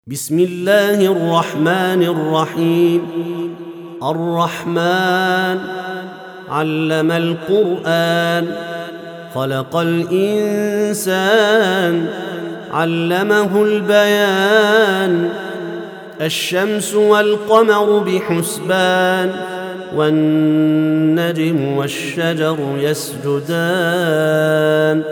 بسم الله الرحمن الرحيم. الرحمن علم القرآن، خلق الإنسان، علمه البيان. الشمس والقمر بحسبان، والنجم والشجر يسجدان.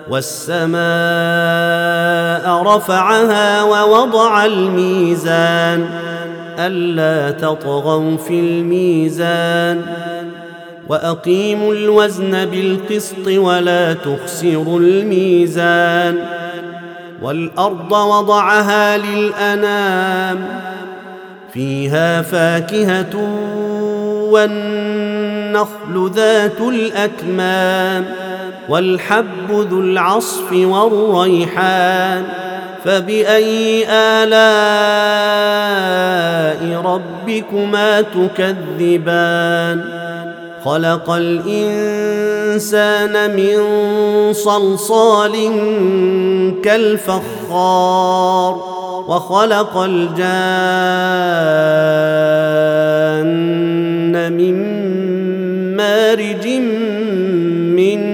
والسماء رفعها ووضع الميزان، ألا تطغوا في الميزان. وأقيموا الوزن بالقسط ولا تخسروا الميزان. والأرض وضعها للأنام، فيها فاكهة والنخل ذات الأكمام، والحب ذو العصف والريحان. فبأي آلاء ربكما تكذبان؟ خلق الإنسان من صلصال كالفخار، وخلق الجان من مارج من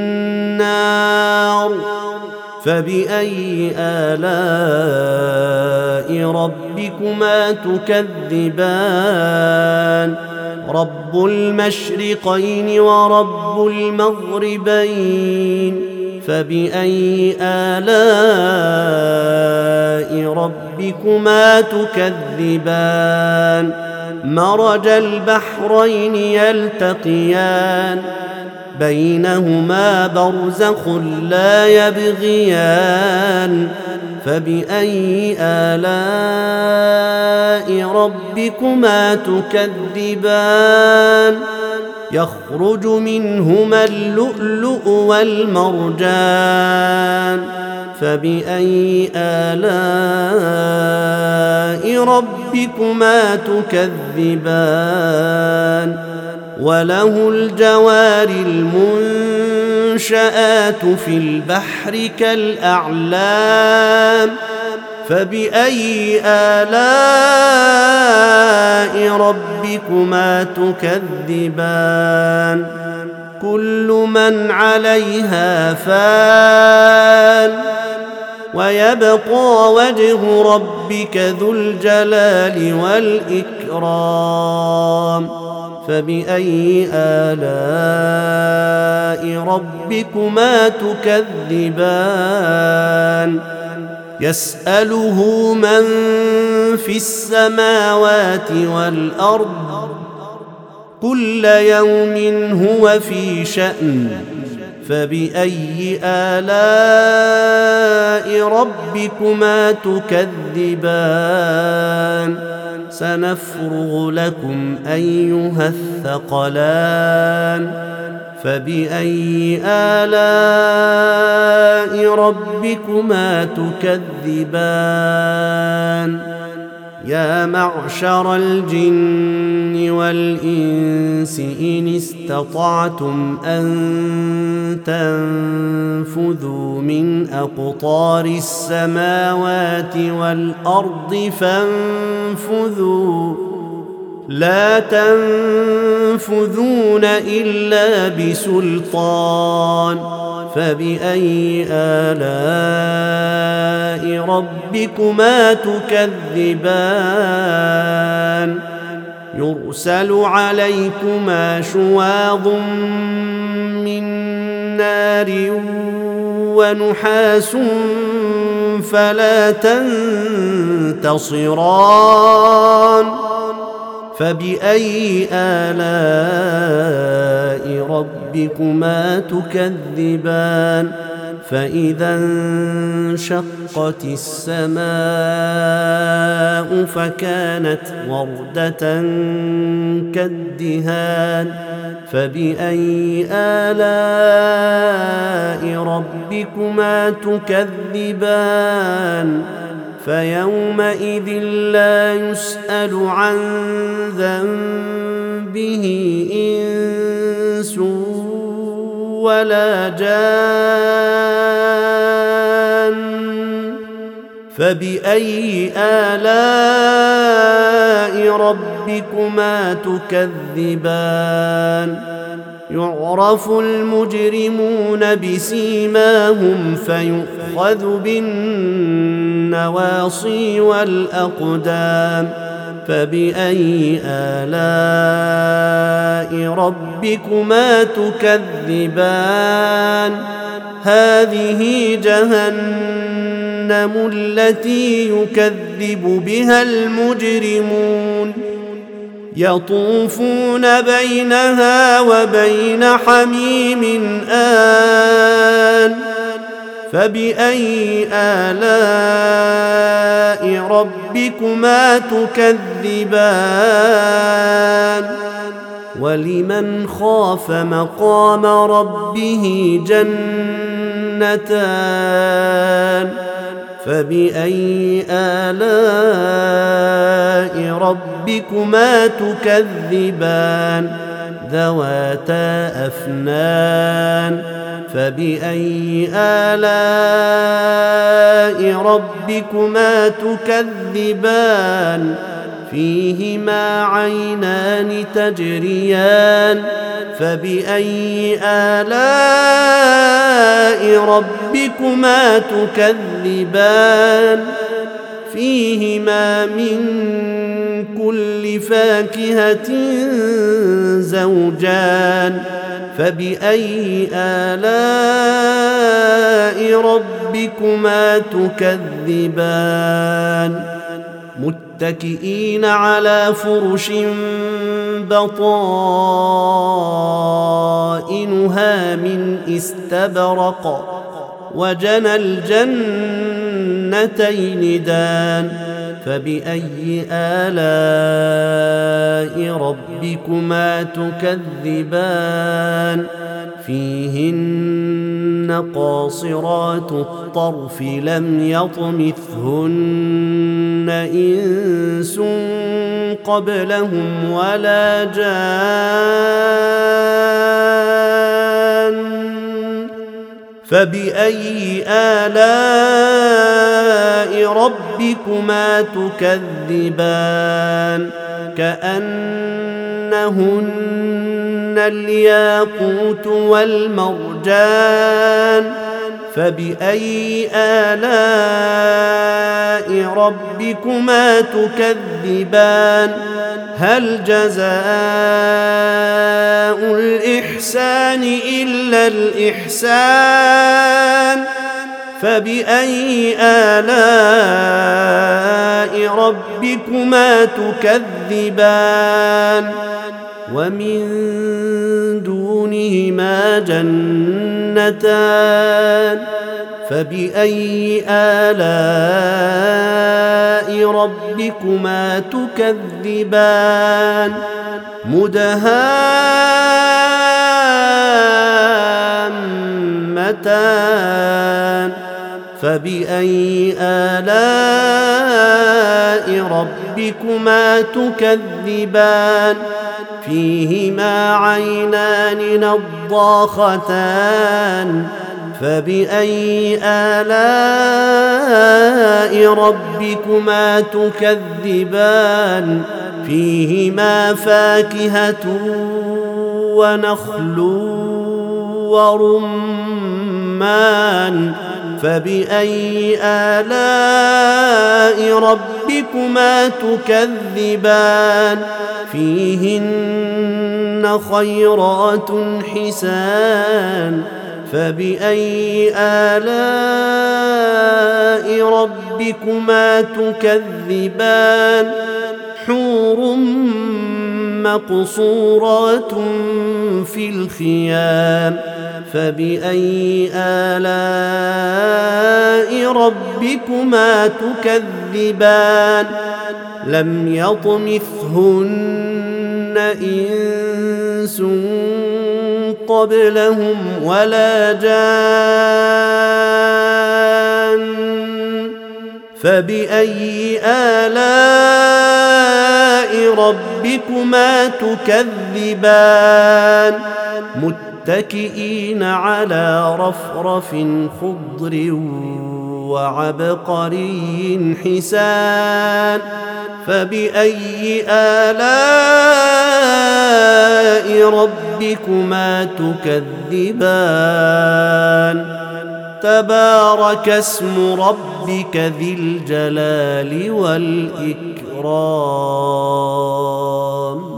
نار. فبأي آلاء ربكما تكذبان؟ رب المشرقين ورب المغربين. فبأي آلاء ربكما تكذبان؟ مرج البحرين يلتقيان، بينهما برزخ لا يبغيان. فبأي آلاء ربكما تكذبان؟ يخرج منهما اللؤلؤ والمرجان. فبأي آلاء ربكما تكذبان؟ وله الجوار المنشآت في البحر كالأعلام. فبأي آلاء ربكما تكذبان؟ كل من عليها فان، ويبقى وجه ربك ذو الجلال والإكرام. فبأي آلاء ربكما تكذبان؟ يسأله من في السماوات والأرض، كل يوم هو في شأن. فبأي آلاء ربكما تكذبان؟ سنفرغ لكم أيها الثقلان. فبأي آلاء ربكما تكذبان؟ يا معشر الجن والإنس إن استطعتم أن تنفذوا من أقطار السماوات والأرض فانفذوا، لا تنفذون إلا بسلطان. فبأي آلاء ربكما تكذبان؟ يرسل عليكما شواظ من نار ونحاس فلا تنتصران. فبأي آلاء ربكما تكذبان؟ فإذا انشقت السماء فكانت وردة كالدهان. فبأي آلاء ربكما تكذبان؟ فيومئذ لا يسأل عن ذنبه إنس ولا جان. فبأي آلاء ربكما تكذبان يعرف المجرمون بسيماهم فيؤخذ بالنواصي والأقدام فبأي آلاء ربكما تكذبان هذه جهنم التي يكذب بها المجرمون يطوفون بينها وبين حميم آن فبأي آلاء ربكما تكذبان ولمن خاف مقام ربه جنتان فبأي آلاء ربكما تكذبان ذواتا أفنان فبأي آلاء ربكما تكذبان فيهما عينان تجريان فبأي آلاء ربكما تكذبان فيهما من كل فاكهة زوجان فبأي آلاء ربكما تكذبان متكئين على فرش بطائنها من استبرق وجنى الجنتين دان فبأي آلاء ربكما تكذبان فيهن قاصرات الطرف لم يطمثهن إنس قبلهم ولا جان فبأي آلاء ربكما تكذبان كأنهن الياقوت والمرجان فبأي آلاء ربكما تكذبان هل جزاء الإحسان إلا الإحسان فبأي آلاء ربكما تكذبان ومن دونهما جنتان فبأي آلاء ربكما تكذبان مدهامتان فبأي آلاء ربكما تكذبان فيهما عينان نضاختان فبأي آلاء ربكما تكذبان فيهما فاكهة ونخل ورمان فبأي آلاء ربكما تكذبان فيهن خيرات حسان فبأي آلاء ربكما تكذبان حور مقصورات في الخيام فبأي آلاء ربكما تكذبان لم يطمثهن إنس قبلهم ولا جان فبأي آلاء ربكما تكذبان متكئين على رفرف خضر وعبقري حسان فبأي آلاء ربكما تكذبان تبارك اسم ربك ذي الجلال والإكرام